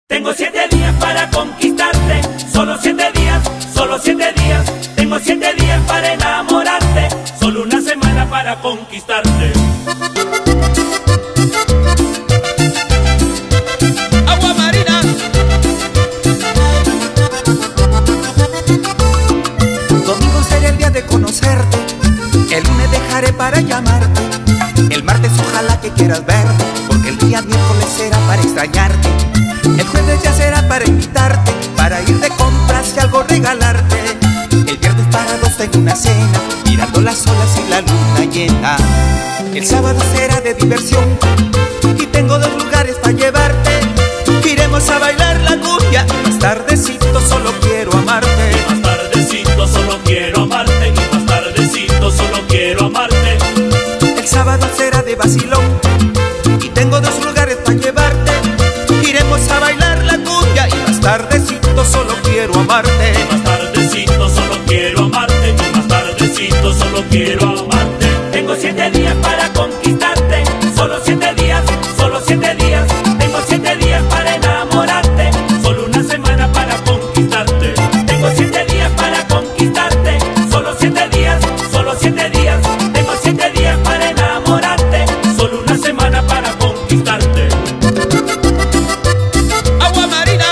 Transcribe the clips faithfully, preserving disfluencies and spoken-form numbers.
Tengo siete días para conquistarte, solo siete días, solo siete días. Tengo siete días para enamorarte, solo una semana para conquistarte. Agua Marina. Domingo será el día de conocerte, el lunes dejaré para llamarte, el martes ojalá que quieras verme, porque el día miércoles será para extrañarte. El jueves ya será para invitarte, para ir de compras y algo regalarte. El viernes para dos tengo una cena, mirando las olas y la luna llena. El sábado será de diversión y tengo dos lugares para llevarte. Iremos a bailar la cumbia y más tardecito solo quiero amarte. Y más tardecito solo quiero amarte, y más tardecito solo quiero amarte. El sábado será de vacilón y tengo dos lugares para llevarte. Iremos a bailar la cumbia y más tardecito solo quiero amarte. Y más tardecito solo quiero amarte, y más tardecito solo quiero amarte. Tengo siete días para conquistarte, solo siete días, solo siete días. Tengo siete días para enamorarte, solo una semana para conquistarte. Tengo siete días para conquistarte, solo siete días, solo siete días. Tengo siete días para enamorarte, solo una semana para conquistarte. Agua Marina.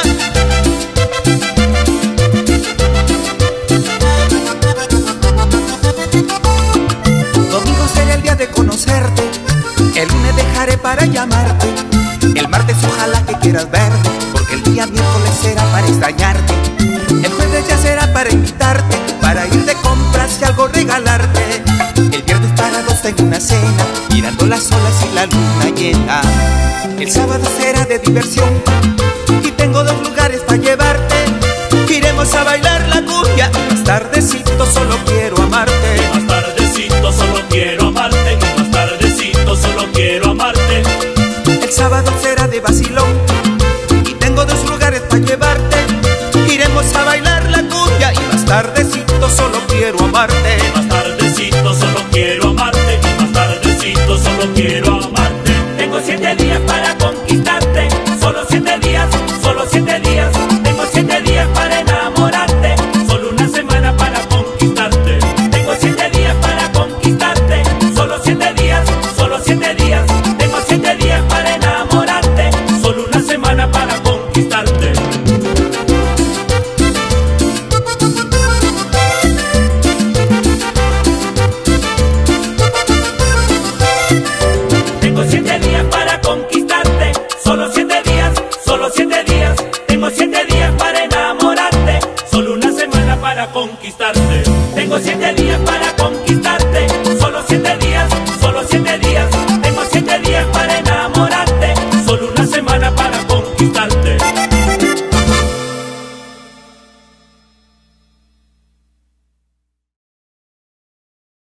Domingo será el día de conocerte, el lunes dejaré para llamarte, el martes ojalá que quieras verme, porque el día miércoles será para extrañarte. El jueves ya será para invitarte, para ir de compras y algo regalarte. El viernes para dos tengo una cena, mirando las olas y la luna llena. El sábado será de diversión y tengo dos lugares para llevarte. Iremos a bailar la cumbia y más tardecito solo quiero amarte. Y más tardecito solo quiero amarte, y más tardecito solo quiero amarte. El sábado será de vacilón y tengo dos lugares para llevarte. Iremos a bailar la cumbia y más tardecito solo quiero amarte. Y más tardecito solo quiero amarte, y más tardecito solo quiero amarte. Tengo siete días para conquistarte, solo siete días, solo siete días. Tengo siete días para enamorarte, solo una semana para conquistarte. Tengo siete días para conquistarte, solo siete días, solo siete días. Tengo siete días para enamorarte, solo una semana para conquistarte. Tengo siete días para conquistarte, solo siete días, solo siete días. Tengo siete días para enamorarte, solo una semana para conquistarte. Tengo siete días para conquistarte,